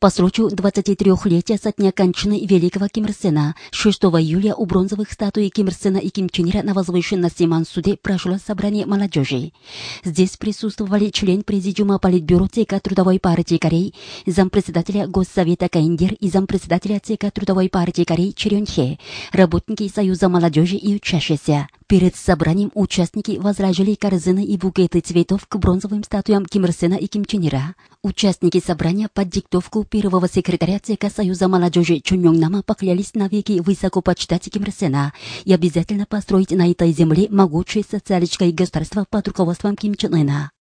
По случаю 23-летия со дня кончины великого Ким Ир Сена 6 июля у бронзовых статуй Ким Ир Сена и Ким Чен Ира на возвышенности Мансуде прошло собрание молодежи. Здесь присутствовали член Президиума Политбюро ЦК Трудовой партии Кореи, зампредседателя Госсовета КНДР и зампредседателя ЦК Трудовой партии Кореи Чирён Хе, работники Союза молодежи и учащиеся. Перед собранием участники возложили корзины и букеты цветов к бронзовым статуям Ким Ир Сена и Ким Чен Ира. Участники собрания под диктовку первого секретаря ЦК Союза молодежи Чон Мёng Нама поклялись навеки высоко почитать Ким Ир Сена и обязательно построить на этой земле могучее социалистическое государство под руководством Ким Чен Ына.